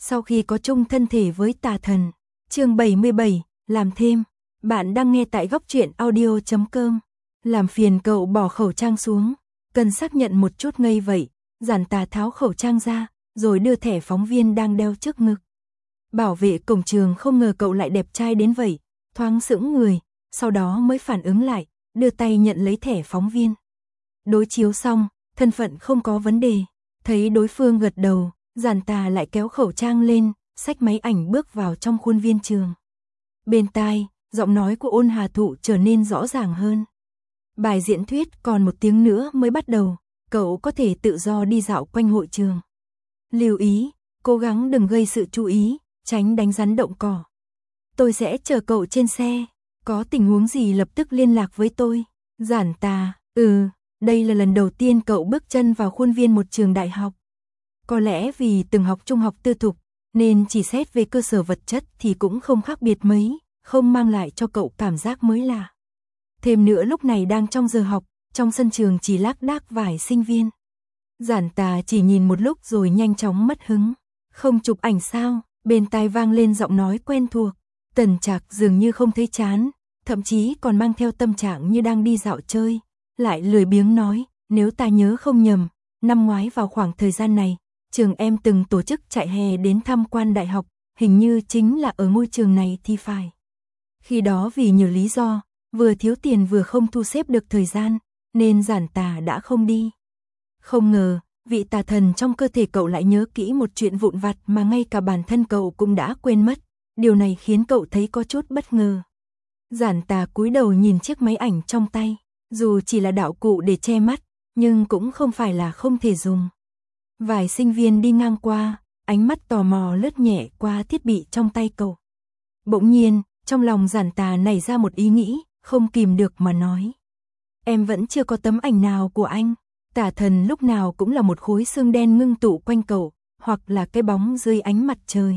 Sau khi có chung thân thể với tà thần. Chương 77, làm thêm. Bạn đang nghe tại góc truyện audio.com. Làm phiền cậu bỏ khẩu trang xuống. Cần xác nhận một chút ngây vậy. Giản Tà tháo khẩu trang ra, rồi đưa thẻ phóng viên đang đeo trước ngực. Bảo vệ cổng trường không ngờ cậu lại đẹp trai đến vậy, thoáng sững người, sau đó mới phản ứng lại, đưa tay nhận lấy thẻ phóng viên. Đối chiếu xong, thân phận không có vấn đề. Thấy đối phương gật đầu, Giản Tà lại kéo khẩu trang lên, xách máy ảnh bước vào trong khuôn viên trường. Bên tai, giọng nói của Ôn Hà Thụ trở nên rõ ràng hơn. Bài diễn thuyết còn 1 tiếng nữa mới bắt đầu, cậu có thể tự do đi dạo quanh hội trường. Lưu ý, cố gắng đừng gây sự chú ý, tránh đánh rắn động cỏ. Tôi sẽ chờ cậu trên xe, có tình huống gì lập tức liên lạc với tôi. Giản Tà, đây là lần đầu tiên cậu bước chân vào khuôn viên một trường đại học. Có lẽ vì từng học trung học tư thục, nên chỉ xét về cơ sở vật chất thì cũng không khác biệt mấy, không mang lại cho cậu cảm giác mới lạ. Thêm nữa lúc này đang trong giờ học, trong sân trường chỉ lác đác vài sinh viên. Giản Tà chỉ nhìn một lúc rồi nhanh chóng mất hứng. Không chụp ảnh sao? Bên tai vang lên giọng nói quen thuộc. Tần Trạc dường như không thấy chán, thậm chí còn mang theo tâm trạng như đang đi dạo chơi. Lại lười biếng nói, nếu ta nhớ không nhầm, năm ngoái vào khoảng thời gian này, trường em từng tổ chức chạy hè đến tham quan đại học, hình như chính là ở ngôi trường này thì phải. Khi đó vì nhiều lý do, vừa thiếu tiền vừa không thu xếp được thời gian, nên Giản Tà đã không đi. Không ngờ, vị tà thần trong cơ thể cậu lại nhớ kỹ một chuyện vụn vặt mà ngay cả bản thân cậu cũng đã quên mất. Điều này khiến cậu thấy có chút bất ngờ. Giản Tà cúi đầu nhìn chiếc máy ảnh trong tay, dù chỉ là đạo cụ để che mắt, nhưng cũng không phải là không thể dùng. Vài sinh viên đi ngang qua, ánh mắt tò mò lướt nhẹ qua thiết bị trong tay cậu. Bỗng nhiên, trong lòng Giản Tà nảy ra một ý nghĩ, không kìm được mà nói. Em vẫn chưa có tấm ảnh nào của anh. Tà thần lúc nào cũng là một khối xương đen ngưng tụ quanh cậu, hoặc là cái bóng dưới ánh mặt trời.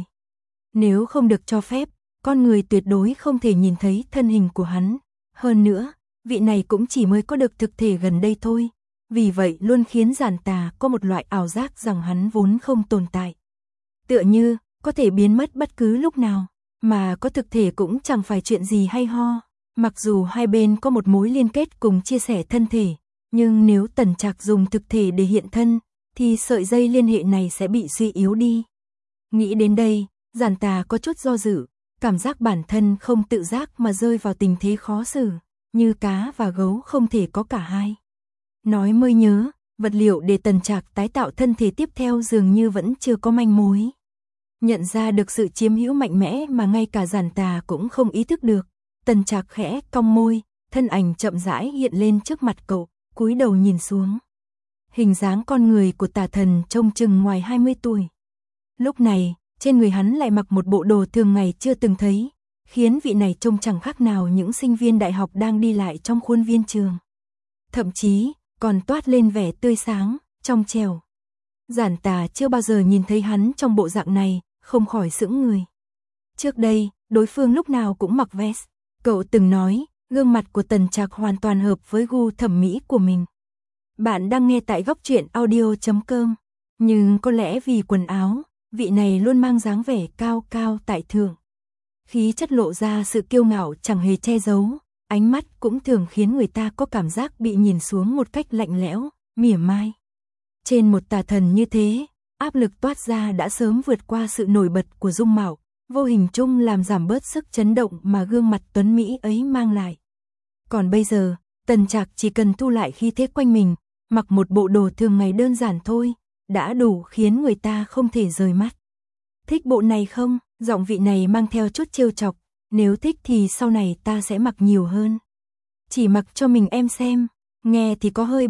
Nếu không được cho phép, con người tuyệt đối không thể nhìn thấy thân hình của hắn. Hơn nữa, vị này cũng chỉ mới có được thực thể gần đây thôi. Vì vậy luôn khiến Giản Tà có một loại ảo giác rằng hắn vốn không tồn tại. Tựa như, có thể biến mất bất cứ lúc nào, mà có thực thể cũng chẳng phải chuyện gì hay ho. Mặc dù hai bên có một mối liên kết cùng chia sẻ thân thể, nhưng nếu Tần Trạc dùng thực thể để hiện thân, thì sợi dây liên hệ này sẽ bị suy yếu đi. Nghĩ đến đây, Giản Tà có chút do dự, cảm giác bản thân không tự giác mà rơi vào tình thế khó xử, như cá và gấu không thể có cả hai. Nói mới nhớ, vật liệu để Tần Trạc tái tạo thân thể tiếp theo dường như vẫn chưa có manh mối. Nhận ra được sự chiếm hữu mạnh mẽ mà ngay cả Giản Tà cũng không ý thức được, Tần Trạc khẽ cong môi, thân ảnh chậm rãi hiện lên trước mặt cậu, cúi đầu nhìn xuống. Hình dáng con người của tà thần trông chừng ngoài 20 tuổi. Lúc này, trên người hắn lại mặc một bộ đồ thường ngày chưa từng thấy, khiến vị này trông chẳng khác nào những sinh viên đại học đang đi lại trong khuôn viên trường. Thậm chí, còn toát lên vẻ tươi sáng, trong trẻo. Giản Tà chưa bao giờ nhìn thấy hắn trong bộ dạng này, không khỏi sững người. Trước đây, đối phương lúc nào cũng mặc vest. Cậu từng nói, gương mặt của Tần Trạc hoàn toàn hợp với gu thẩm mỹ của mình. Bạn đang nghe tại góc truyện audio.com. Nhưng có lẽ vì quần áo, vị này luôn mang dáng vẻ cao cao tại thượng. Khí chất lộ ra sự kiêu ngạo chẳng hề che giấu, ánh mắt cũng thường khiến người ta có cảm giác bị nhìn xuống một cách lạnh lẽo, mỉa mai. Trên một tà thần như thế, áp lực toát ra đã sớm vượt qua sự nổi bật của dung mạo, vô hình chung làm giảm bớt sức chấn động mà gương mặt tuấn mỹ ấy mang lại. Còn bây giờ, Tần Trạc chỉ cần thu lại khí thế quanh mình, mặc một bộ đồ thường ngày đơn giản thôi, đã đủ khiến người ta không thể rời mắt. Thích bộ này không? Giọng vị này mang theo chút trêu chọc, nếu thích thì sau này ta sẽ mặc nhiều hơn. Chỉ mặc cho mình em xem, nghe thì có hơi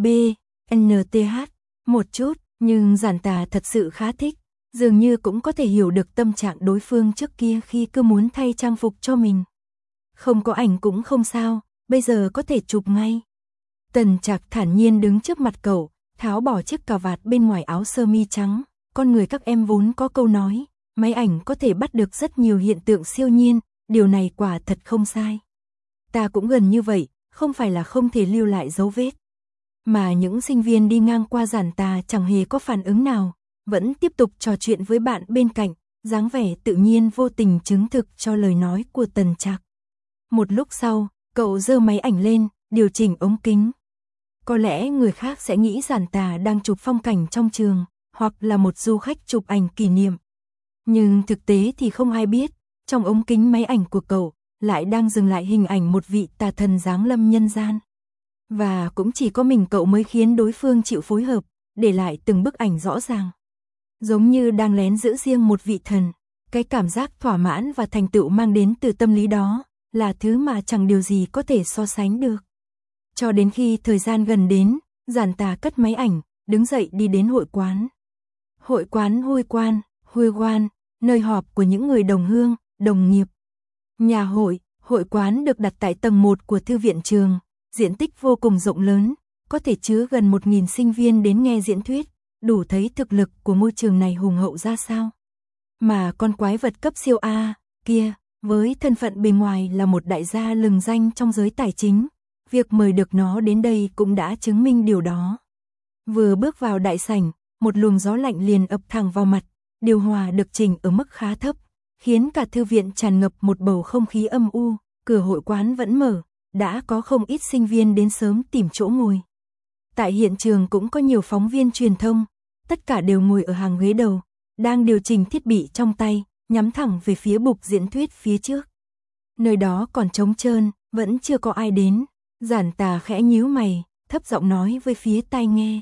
NTH một chút, nhưng Giản Tà thật sự khá thích, dường như cũng có thể hiểu được tâm trạng đối phương trước kia khi cứ muốn thay trang phục cho mình. Không có ảnh cũng không sao, bây giờ có thể chụp ngay. Tần Trạc thản nhiên đứng trước mặt cậu, tháo bỏ chiếc cà vạt bên ngoài áo sơ mi trắng. Con người các em vốn có câu nói, máy ảnh có thể bắt được rất nhiều hiện tượng siêu nhiên, điều này quả thật không sai. Ta cũng gần như vậy, không phải là không thể lưu lại dấu vết. Mà những sinh viên đi ngang qua Giản Tà chẳng hề có phản ứng nào, vẫn tiếp tục trò chuyện với bạn bên cạnh, dáng vẻ tự nhiên vô tình chứng thực cho lời nói của Tần Trạc. Một lúc sau, cậu giơ máy ảnh lên, điều chỉnh ống kính. Có lẽ người khác sẽ nghĩ Giản Tà đang chụp phong cảnh trong trường, hoặc là một du khách chụp ảnh kỷ niệm. Nhưng thực tế thì không ai biết, trong ống kính máy ảnh của cậu, lại đang dừng lại hình ảnh một vị tà thần giáng lâm nhân gian. Và cũng chỉ có mình cậu mới khiến đối phương chịu phối hợp, để lại từng bức ảnh rõ ràng. Giống như đang lén giữ riêng một vị thần, cái cảm giác thỏa mãn và thành tựu mang đến từ tâm lý đó, là thứ mà chẳng điều gì có thể so sánh được. Cho đến khi thời gian gần đến, Giản Tà cất máy ảnh, đứng dậy đi đến hội quán. Hội quán Huy Quan, nơi họp của những người đồng hương, đồng nghiệp. Nhà hội quán được đặt tại tầng 1 của thư viện trường, diện tích vô cùng rộng lớn, có thể chứa gần 1.000 sinh viên đến nghe diễn thuyết, đủ thấy thực lực của môi trường này hùng hậu ra sao. Mà con quái vật cấp siêu A kia, với thân phận bề ngoài là một đại gia lừng danh trong giới tài chính, việc mời được nó đến đây cũng đã chứng minh điều đó. Vừa bước vào đại sảnh, một luồng gió lạnh liền ập thẳng vào mặt, điều hòa được chỉnh ở mức khá thấp, khiến cả thư viện tràn ngập một bầu không khí âm u. Cửa hội quán vẫn mở, đã có không ít sinh viên đến sớm tìm chỗ ngồi. Tại hiện trường cũng có nhiều phóng viên truyền thông, tất cả đều ngồi ở hàng ghế đầu, đang điều chỉnh thiết bị trong tay, nhắm thẳng về phía bục diễn thuyết phía trước. Nơi đó còn trống trơn, vẫn chưa có ai đến. Giản Tà khẽ nhíu mày, thấp giọng nói với phía tai nghe.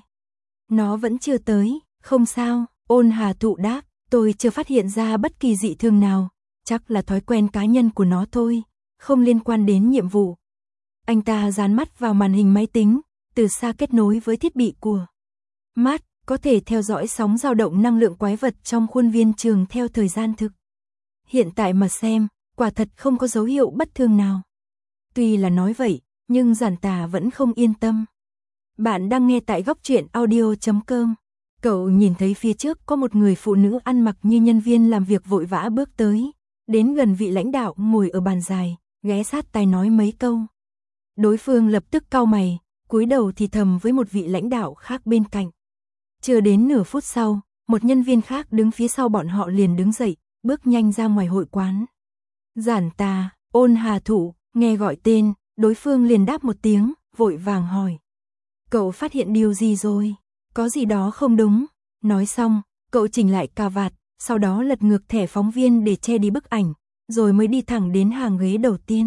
Nó vẫn chưa tới, không sao, Ôn Hà Thụ đáp, tôi chưa phát hiện ra bất kỳ dị thường nào, chắc là thói quen cá nhân của nó thôi, không liên quan đến nhiệm vụ. Anh ta dán mắt vào màn hình máy tính, từ xa kết nối với thiết bị của mắt, có thể theo dõi sóng dao động năng lượng quái vật trong khuôn viên trường theo thời gian thực. Hiện tại mà xem, quả thật không có dấu hiệu bất thường nào. Tuy là nói vậy, nhưng Giản Tà vẫn không yên tâm. Bạn đang nghe tại góc truyện audio.com. Cậu nhìn thấy phía trước có một người phụ nữ ăn mặc như nhân viên làm việc vội vã bước tới, đến gần vị lãnh đạo ngồi ở bàn dài, ghé sát tai nói mấy câu. Đối phương lập tức cau mày, cúi đầu thì thầm với một vị lãnh đạo khác bên cạnh. Chưa đến nửa phút sau, một nhân viên khác đứng phía sau bọn họ liền đứng dậy, bước nhanh ra ngoài hội quán. Giản Tà, Ôn Hà Thụ, nghe gọi tên, đối phương liền đáp một tiếng, vội vàng hỏi. Cậu phát hiện điều gì rồi? Có gì đó không đúng? Nói xong, cậu chỉnh lại cà vạt, sau đó lật ngược thẻ phóng viên để che đi bức ảnh, rồi mới đi thẳng đến hàng ghế đầu tiên.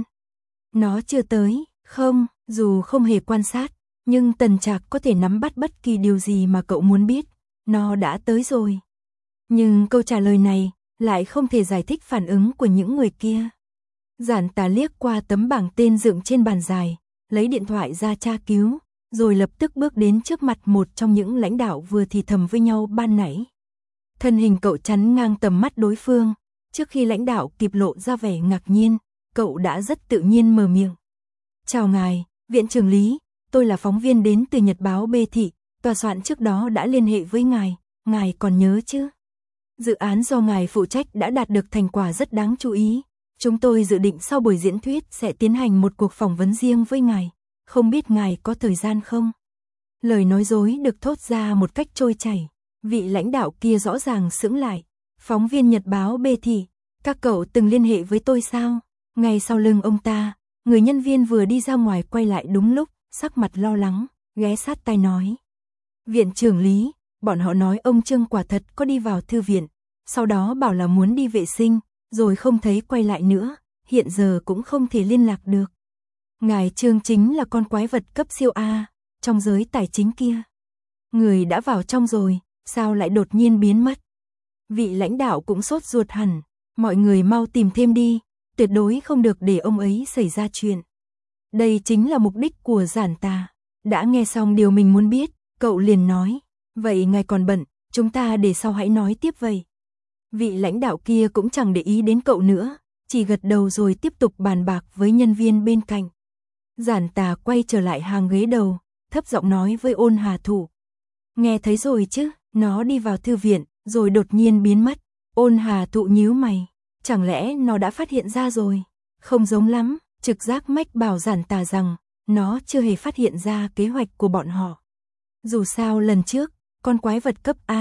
Nó chưa tới, không, dù không hề quan sát, nhưng Tần Trạc có thể nắm bắt bất kỳ điều gì mà cậu muốn biết, nó đã tới rồi. Nhưng câu trả lời này lại không thể giải thích phản ứng của những người kia. Giản Tà liếc qua tấm bảng tên dựng trên bàn dài, lấy điện thoại ra tra cứu, rồi lập tức bước đến trước mặt một trong những lãnh đạo vừa thì thầm với nhau ban nãy. Thân hình cậu chắn ngang tầm mắt đối phương, trước khi lãnh đạo kịp lộ ra vẻ ngạc nhiên, cậu đã rất tự nhiên mở miệng. Chào ngài, viện trưởng Lý, tôi là phóng viên đến từ Nhật báo B Thị, tòa soạn trước đó đã liên hệ với ngài còn nhớ chứ? Dự án do ngài phụ trách đã đạt được thành quả rất đáng chú ý. Chúng tôi dự định sau buổi diễn thuyết sẽ tiến hành một cuộc phỏng vấn riêng với ngài, không biết ngài có thời gian không? Lời nói dối được thốt ra một cách trôi chảy, vị lãnh đạo kia rõ ràng sững lại. Phóng viên Nhật báo B Thị, các cậu từng liên hệ với tôi sao? Ngay sau lưng ông ta, người nhân viên vừa đi ra ngoài quay lại đúng lúc, sắc mặt lo lắng, ghé sát tai nói. Viện trưởng Lý, bọn họ nói ông Trương quả thật có đi vào thư viện, sau đó bảo là muốn đi vệ sinh, rồi không thấy quay lại nữa, hiện giờ cũng không thể liên lạc được. Ngài Trương chính là con quái vật cấp siêu A, trong giới tài chính kia. Người đã vào trong rồi, sao lại đột nhiên biến mất? Vị lãnh đạo cũng sốt ruột hẳn, mọi người mau tìm thêm đi, tuyệt đối không được để ông ấy xảy ra chuyện. Đây chính là mục đích của Giản Tà. Đã nghe xong điều mình muốn biết, cậu liền nói, vậy ngài còn bận, chúng ta để sau hãy nói tiếp vậy. Vị lãnh đạo kia cũng chẳng để ý đến cậu nữa, chỉ gật đầu rồi tiếp tục bàn bạc với nhân viên bên cạnh. Giản Tà quay trở lại hàng ghế đầu, thấp giọng nói với Ôn Hà Thụ. Nghe thấy rồi chứ, nó đi vào thư viện, rồi đột nhiên biến mất. Ôn Hà Thụ nhíu mày, chẳng lẽ nó đã phát hiện ra rồi? Không giống lắm, trực giác mách bảo Giản Tà rằng, nó chưa hề phát hiện ra kế hoạch của bọn họ. Dù sao lần trước, con quái vật cấp A,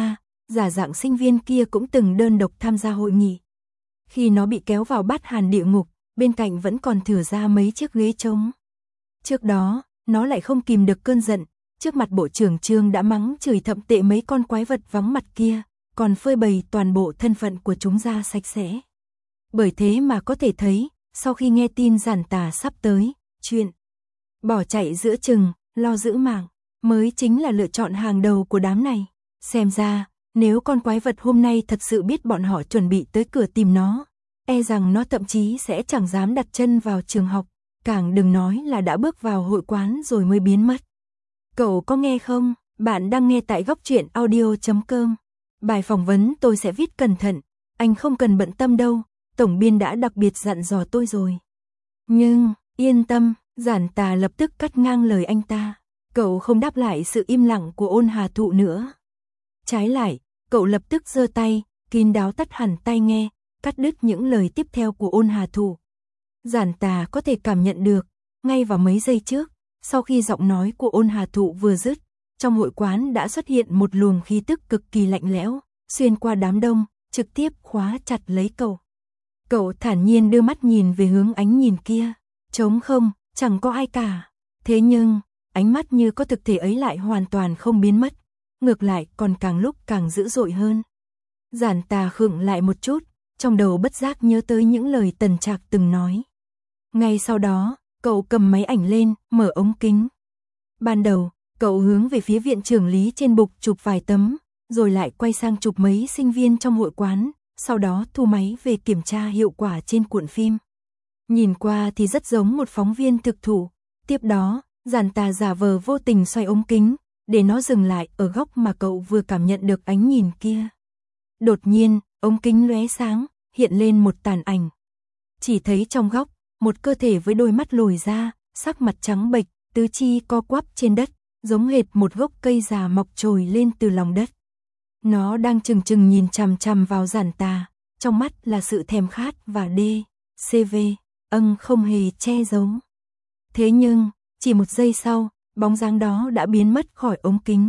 giả dạng sinh viên kia cũng từng đơn độc tham gia hội nghị. Khi nó bị kéo vào bát hàn địa ngục, bên cạnh vẫn còn thừa ra mấy chiếc ghế trống. Trước đó, nó lại không kìm được cơn giận, trước mặt bộ trưởng Trương đã mắng chửi thậm tệ mấy con quái vật vắng mặt kia, còn phơi bày toàn bộ thân phận của chúng ra sạch sẽ. Bởi thế mà có thể thấy, sau khi nghe tin Giản Tà sắp tới, chuyện bỏ chạy giữa chừng, lo giữ mạng, mới chính là lựa chọn hàng đầu của đám này. Xem ra, nếu con quái vật hôm nay thật sự biết bọn họ chuẩn bị tới cửa tìm nó, e rằng nó thậm chí sẽ chẳng dám đặt chân vào trường học, càng đừng nói là đã bước vào hội quán rồi mới biến mất. Cậu có nghe không? Bạn đang nghe tại Góc Truyện Audio.com. Bài phỏng vấn tôi sẽ viết cẩn thận, anh không cần bận tâm đâu, tổng biên đã đặc biệt dặn dò tôi rồi. Nhưng, yên tâm, Giản Tà lập tức cắt ngang lời anh ta. Cậu không đáp lại sự im lặng của Ôn Hà Thụ nữa. Trái lại, cậu lập tức giơ tay, kín đáo tắt hẳn tai nghe, cắt đứt những lời tiếp theo của Ôn Hà Thụ. Giản Tà có thể cảm nhận được, ngay vào mấy giây trước, sau khi giọng nói của Ôn Hà Thụ vừa dứt, trong hội quán đã xuất hiện một luồng khí tức cực kỳ lạnh lẽo, xuyên qua đám đông, trực tiếp khóa chặt lấy cậu. Cậu thản nhiên đưa mắt nhìn về hướng ánh nhìn kia, trống không, chẳng có ai cả. Thế nhưng, ánh mắt như có thực thể ấy lại hoàn toàn không biến mất, ngược lại còn càng lúc càng dữ dội hơn. Giản Tà khựng lại một chút, trong đầu bất giác nhớ tới những lời Tần Trạc từng nói. Ngay sau đó, cậu cầm máy ảnh lên, mở ống kính. Ban đầu, cậu hướng về phía viện trưởng Lý trên bục chụp vài tấm, rồi lại quay sang chụp mấy sinh viên trong hội quán, sau đó thu máy về kiểm tra hiệu quả trên cuộn phim. Nhìn qua thì rất giống một phóng viên thực thụ. Tiếp đó, Giản Tà giả vờ vô tình xoay ống kính, để nó dừng lại ở góc mà cậu vừa cảm nhận được ánh nhìn kia. Đột nhiên, ống kính lóe sáng, hiện lên một tàn ảnh. Chỉ thấy trong góc, một cơ thể với đôi mắt lồi ra, sắc mặt trắng bệch, tứ chi co quắp trên đất, giống hệt một gốc cây già mọc trồi lên từ lòng đất. Nó đang chừng chừng nhìn chằm chằm vào Giản Tà, trong mắt là sự thèm khát và CV, không hề che giấu. Thế nhưng, chỉ một giây sau, bóng dáng đó đã biến mất khỏi ống kính.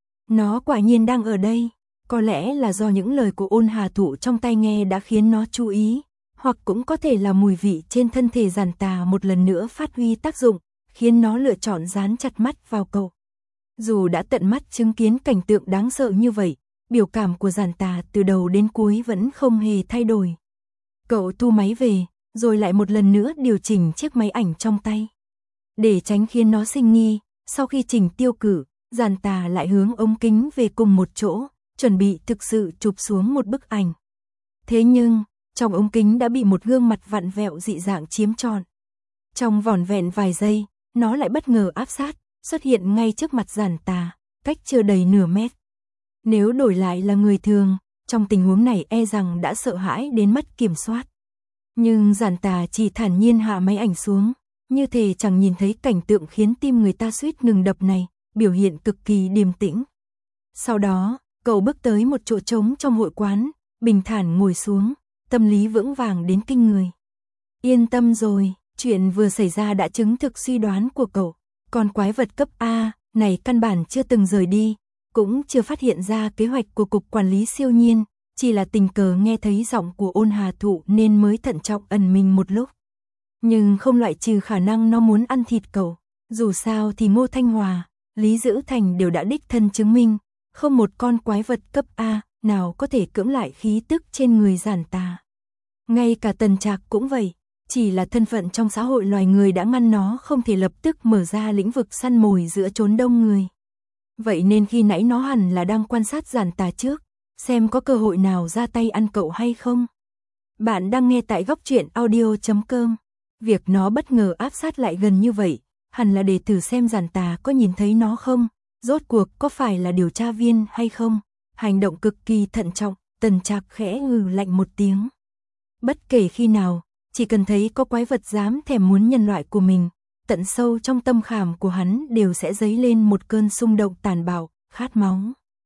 Nó quả nhiên đang ở đây, có lẽ là do những lời của Ôn Hà Thụ trong tai nghe đã khiến nó chú ý, hoặc cũng có thể là mùi vị trên thân thể Giản Tà một lần nữa phát huy tác dụng, khiến nó lựa chọn dán chặt mắt vào cậu. Dù đã tận mắt chứng kiến cảnh tượng đáng sợ như vậy, biểu cảm của Giản Tà từ đầu đến cuối vẫn không hề thay đổi. Cậu thu máy về, rồi lại một lần nữa điều chỉnh chiếc máy ảnh trong tay. Để tránh khiến nó sinh nghi, sau khi chỉnh tiêu cử, Giản Tà lại hướng ống kính về cùng một chỗ, chuẩn bị thực sự chụp xuống một bức ảnh. Thế nhưng, trong ống kính đã bị một gương mặt vặn vẹo dị dạng chiếm trọn. Trong vỏn vẹn vài giây, nó lại bất ngờ áp sát, xuất hiện ngay trước mặt Giản Tà, cách chưa đầy nửa mét. Nếu đổi lại là người thường, trong tình huống này e rằng đã sợ hãi đến mất kiểm soát. Nhưng Giản Tà chỉ thản nhiên hạ máy ảnh xuống, như thể chẳng nhìn thấy cảnh tượng khiến tim người ta suýt ngừng đập này, biểu hiện cực kỳ điềm tĩnh. Sau đó, cậu bước tới một chỗ trống trong hội quán, bình thản ngồi xuống, tâm lý vững vàng đến kinh người. Yên tâm rồi, chuyện vừa xảy ra đã chứng thực suy đoán của cậu. Con quái vật cấp A này căn bản chưa từng rời đi, cũng chưa phát hiện ra kế hoạch của Cục Quản lý Siêu nhiên, chỉ là tình cờ nghe thấy giọng của Ôn Hà Thụ nên mới thận trọng ẩn mình một lúc. Nhưng không loại trừ khả năng nó muốn ăn thịt cậu. Dù sao thì Ngô Thanh Hòa, Lý Dữ Thành đều đã đích thân chứng minh, không một con quái vật cấp A nào có thể cưỡng lại khí tức trên người Giản Tà. Ngay cả Tần Trạc cũng vậy, chỉ là thân phận trong xã hội loài người đã ngăn nó không thể lập tức mở ra lĩnh vực săn mồi giữa chốn đông người. Vậy nên khi nãy nó hẳn là đang quan sát Giản Tà trước, xem có cơ hội nào ra tay ăn cậu hay không. Bạn đang nghe tại Góc Truyện Audio.com. Việc nó bất ngờ áp sát lại gần như vậy, hẳn là để thử xem Giản Tà có nhìn thấy nó không, rốt cuộc có phải là điều tra viên hay không. Hành động cực kỳ thận trọng, Tần Trạc khẽ lạnh một tiếng. Bất kể khi nào, chỉ cần thấy có quái vật dám thèm muốn nhân loại của mình, tận sâu trong tâm khảm của hắn đều sẽ dấy lên một cơn xung động tàn bạo, khát máu.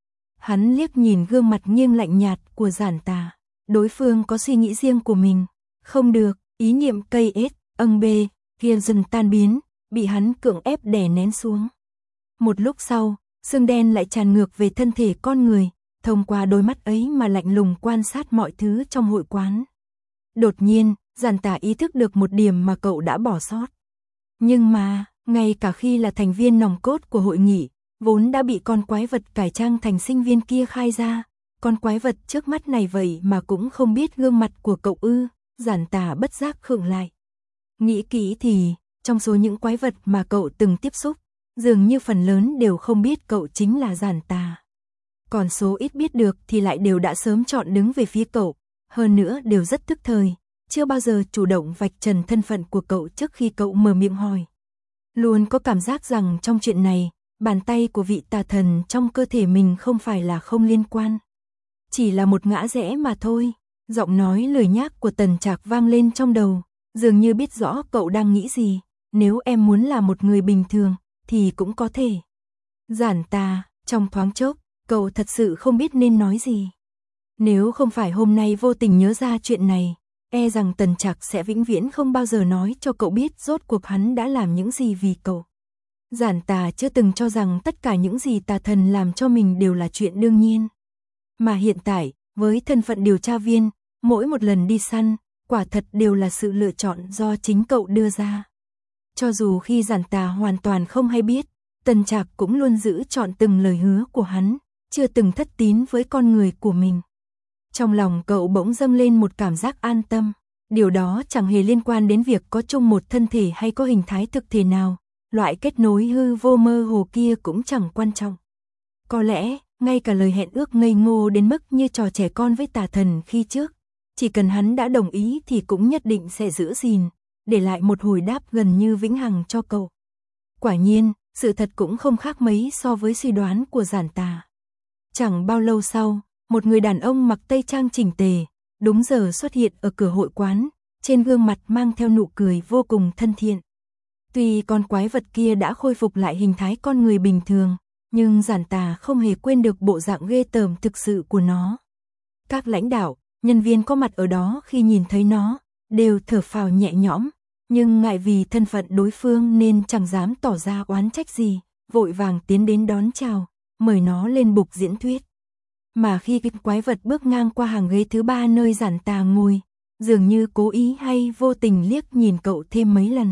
Hắn liếc nhìn gương mặt nghiêng lạnh nhạt của Giản Tà, đối phương có suy nghĩ riêng của mình. Không được, ý niệm cây ết, bê, kia dần tan biến, bị hắn cưỡng ép đè nén xuống. Một lúc sau, xương đen lại tràn ngược về thân thể con người, thông qua đôi mắt ấy mà lạnh lùng quan sát mọi thứ trong hội quán. Đột nhiên, Giản Tà ý thức được một điểm mà cậu đã bỏ sót. Nhưng mà, ngay cả khi là thành viên nòng cốt của hội nghị, vốn đã bị con quái vật cải trang thành sinh viên kia khai ra, con quái vật trước mắt này vậy mà cũng không biết gương mặt của cậu ư. Giản Tà bất giác khựng lại. Nghĩ kỹ thì, trong số những quái vật mà cậu từng tiếp xúc, dường như phần lớn đều không biết cậu chính là Giản Tà. Còn số ít biết được thì lại đều đã sớm chọn đứng về phía cậu, hơn nữa đều rất tức thời, chưa bao giờ chủ động vạch trần thân phận của cậu trước khi cậu mở miệng hỏi. Luôn có cảm giác rằng trong chuyện này, bàn tay của vị tà thần trong cơ thể mình không phải là không liên quan. Chỉ là một ngã rẽ mà thôi. Giọng nói lười nhác của Tần Trạc vang lên trong đầu, dường như biết rõ cậu đang nghĩ gì. Nếu em muốn là một người bình thường, thì cũng có thể. Giản Tà, trong thoáng chốc, cậu thật sự không biết nên nói gì. Nếu không phải hôm nay vô tình nhớ ra chuyện này, e rằng Tần Trạc sẽ vĩnh viễn không bao giờ nói cho cậu biết rốt cuộc hắn đã làm những gì vì cậu. Giản Tà chưa từng cho rằng tất cả những gì tà thần làm cho mình đều là chuyện đương nhiên. Mà hiện tại, với thân phận điều tra viên, mỗi một lần đi săn, quả thật đều là sự lựa chọn do chính cậu đưa ra. Cho dù khi Giản Tà hoàn toàn không hay biết, Tần Trạc cũng luôn giữ trọn từng lời hứa của hắn, chưa từng thất tín với con người của mình. Trong lòng cậu bỗng dâng lên một cảm giác an tâm, điều đó chẳng hề liên quan đến việc có chung một thân thể hay có hình thái thực thể nào, loại kết nối hư vô mơ hồ kia cũng chẳng quan trọng. Có lẽ, ngay cả lời hẹn ước ngây ngô đến mức như trò trẻ con với tà thần khi trước, chỉ cần hắn đã đồng ý thì cũng nhất định sẽ giữ gìn, để lại một hồi đáp gần như vĩnh hằng cho cậu. Quả nhiên, sự thật cũng không khác mấy so với suy đoán của Giản Tà. Chẳng bao lâu sau, một người đàn ông mặc tây trang chỉnh tề, đúng giờ xuất hiện ở cửa hội quán, trên gương mặt mang theo nụ cười vô cùng thân thiện. Tuy con quái vật kia đã khôi phục lại hình thái con người bình thường, nhưng Giản Tà không hề quên được bộ dạng ghê tởm thực sự của nó. Các lãnh đạo, nhân viên có mặt ở đó khi nhìn thấy nó, đều thở phào nhẹ nhõm, nhưng ngại vì thân phận đối phương nên chẳng dám tỏ ra oán trách gì, vội vàng tiến đến đón chào, mời nó lên bục diễn thuyết. Mà khi cái quái vật bước ngang qua hàng ghế thứ 3 nơi Giản Tà ngồi, dường như cố ý hay vô tình liếc nhìn cậu thêm mấy lần.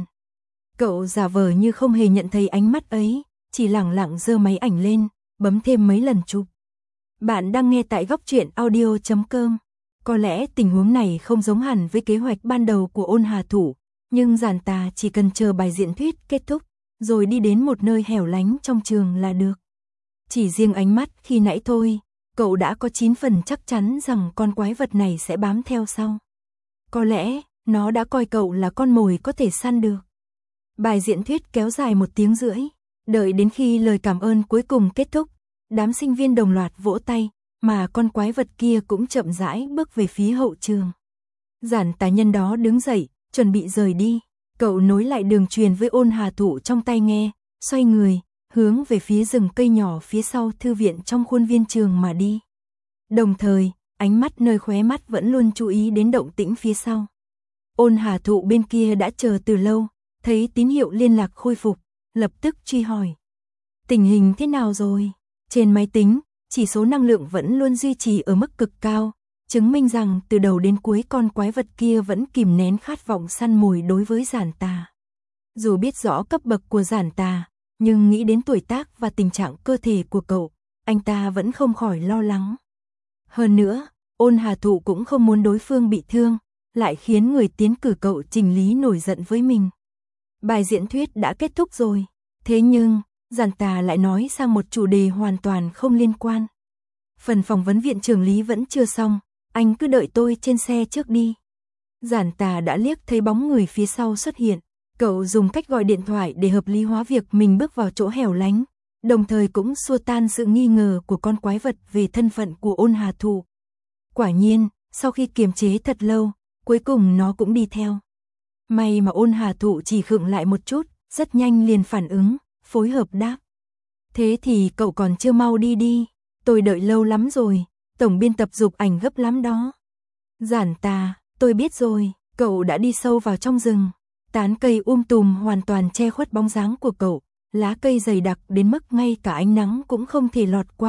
Cậu giả vờ như không hề nhận thấy ánh mắt ấy, chỉ lẳng lặng giơ máy ảnh lên, bấm thêm mấy lần chụp. Bạn đang nghe tại Góc Truyện Audio.com. Có lẽ tình huống này không giống hẳn với kế hoạch ban đầu của Ôn Hà Thủ, nhưng Giản Tà chỉ cần chờ bài diễn thuyết kết thúc, rồi đi đến một nơi hẻo lánh trong trường là được. Chỉ riêng ánh mắt khi nãy thôi, cậu đã có 9 phần chắc chắn rằng con quái vật này sẽ bám theo sau. Có lẽ, nó đã coi cậu là con mồi có thể săn được. Bài diễn thuyết kéo dài 1 tiếng rưỡi, đợi đến khi lời cảm ơn cuối cùng kết thúc, đám sinh viên đồng loạt vỗ tay, mà con quái vật kia cũng chậm rãi bước về phía hậu trường. Giản Tà nhân đó đứng dậy, chuẩn bị rời đi, cậu nối lại đường truyền với Ôn Hà Thủ trong tai nghe, xoay người, hướng về phía rừng cây nhỏ phía sau thư viện trong khuôn viên trường mà đi. Đồng thời, ánh mắt nơi khóe mắt vẫn luôn chú ý đến động tĩnh phía sau. Ôn Hà Thụ bên kia đã chờ từ lâu, thấy tín hiệu liên lạc khôi phục, lập tức truy hỏi. Tình hình thế nào rồi? Trên máy tính, chỉ số năng lượng vẫn luôn duy trì ở mức cực cao, chứng minh rằng từ đầu đến cuối con quái vật kia vẫn kìm nén khát vọng săn mồi đối với Giản Tà. Dù biết rõ cấp bậc của Giản Tà, nhưng nghĩ đến tuổi tác và tình trạng cơ thể của cậu, anh ta vẫn không khỏi lo lắng. Hơn nữa, Ôn Hà Thụ cũng không muốn đối phương bị thương, lại khiến người tiến cử cậu Trình Lý nổi giận với mình. Bài diễn thuyết đã kết thúc rồi, thế nhưng, Giản Tà lại nói sang một chủ đề hoàn toàn không liên quan. Phần phỏng vấn viện trưởng Lý vẫn chưa xong, anh cứ đợi tôi trên xe trước đi. Giản Tà đã liếc thấy bóng người phía sau xuất hiện, cậu dùng cách gọi điện thoại để hợp lý hóa việc mình bước vào chỗ hẻo lánh, đồng thời cũng xua tan sự nghi ngờ của con quái vật về thân phận của Ôn Hà Thụ. Quả nhiên, sau khi kiềm chế thật lâu, cuối cùng nó cũng đi theo. May mà Ôn Hà Thụ chỉ khựng lại một chút, rất nhanh liền phản ứng, phối hợp đáp. Thế thì cậu còn chưa mau đi đi, tôi đợi lâu lắm rồi, tổng biên tập giục ảnh gấp lắm đó. Giản Tà, tôi biết rồi, cậu đã đi sâu vào trong rừng. Tán cây tùm hoàn toàn che khuất bóng dáng của cậu, lá cây dày đặc đến mức ngay cả ánh nắng cũng không thể lọt qua,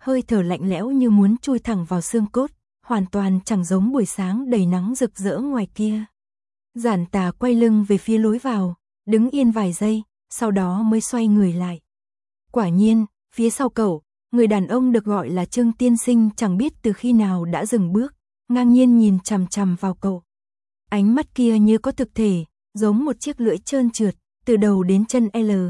hơi thở lạnh lẽo như muốn chui thẳng vào xương cốt, hoàn toàn chẳng giống buổi sáng đầy nắng rực rỡ ngoài kia. Giản Tà quay lưng về phía lối vào, đứng yên vài giây, sau đó mới xoay người lại. Quả nhiên, phía sau cậu, người đàn ông được gọi là Trương tiên sinh chẳng biết từ khi nào đã dừng bước, ngang nhiên nhìn chằm chằm vào cậu. Ánh mắt kia như có thực thể, giống một chiếc lưỡi trơn trượt, từ đầu đến chân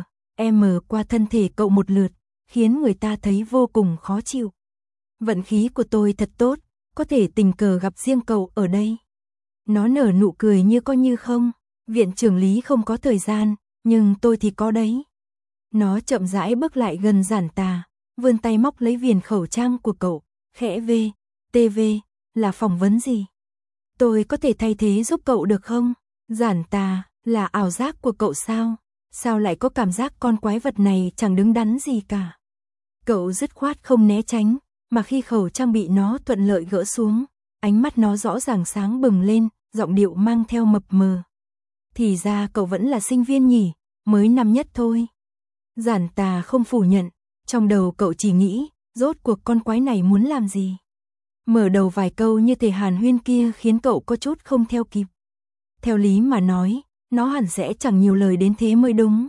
M qua thân thể cậu một lượt, khiến người ta thấy vô cùng khó chịu. Vận khí của tôi thật tốt, có thể tình cờ gặp riêng cậu ở đây. Nó nở nụ cười như có như không, viện trưởng Lý không có thời gian, nhưng tôi thì có đấy. Nó chậm rãi bước lại gần Giản Tà, vươn tay móc lấy viền khẩu trang của cậu, khẽ TV, là phỏng vấn gì? Tôi có thể thay thế giúp cậu được không? Giản Tà, là ảo giác của cậu sao? Sao lại có cảm giác con quái vật này chẳng đứng đắn gì cả? Cậu dứt khoát không né tránh, mà khi khẩu trang bị nó thuận lợi gỡ xuống, ánh mắt nó rõ ràng sáng bừng lên, giọng điệu mang theo mập mờ. Thì ra cậu vẫn là sinh viên nhỉ, mới năm nhất thôi. Giản Tà không phủ nhận, trong đầu cậu chỉ nghĩ, rốt cuộc con quái này muốn làm gì? Mở đầu vài câu như thể hàn huyên kia khiến cậu có chút không theo kịp. Theo lý mà nói, nó hẳn sẽ chẳng nhiều lời đến thế mới đúng.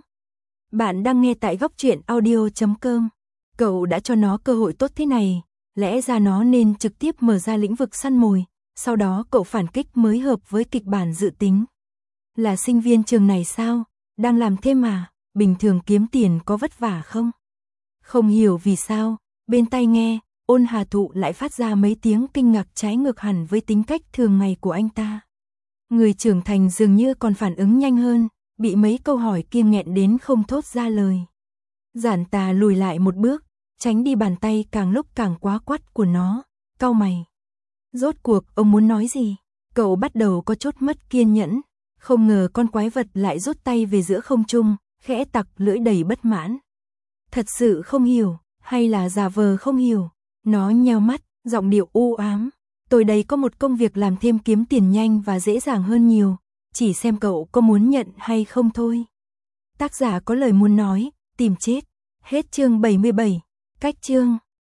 Bạn đang nghe tại Góc Truyện Audio.com. Cậu đã cho nó cơ hội tốt thế này, lẽ ra nó nên trực tiếp mở ra lĩnh vực săn mồi, sau đó cậu phản kích mới hợp với kịch bản dự tính. Là sinh viên trường này sao? Đang làm thêm mà, bình thường kiếm tiền có vất vả không? Không hiểu vì sao, bên tai nghe, Ôn Hà Thụ lại phát ra mấy tiếng kinh ngạc trái ngược hẳn với tính cách thường ngày của anh ta. Người trưởng thành dường như còn phản ứng nhanh hơn, bị mấy câu hỏi kia nghẹn đến không thốt ra lời. Giản Tà lùi lại một bước, tránh đi bàn tay càng lúc càng quá quắt của nó, cau mày. Rốt cuộc ông muốn nói gì? Cậu bắt đầu có chút mất kiên nhẫn, không ngờ con quái vật lại rút tay về giữa không trung, khẽ tặc lưỡi đầy bất mãn. Thật sự không hiểu, hay là giả vờ không hiểu? Nó nheo mắt, giọng điệu u ám. Tôi đây có một công việc làm thêm kiếm tiền nhanh và dễ dàng hơn nhiều, chỉ xem cậu có muốn nhận hay không thôi. Tác giả có lời muốn nói, tìm chết. Hết chương 77. Cách chương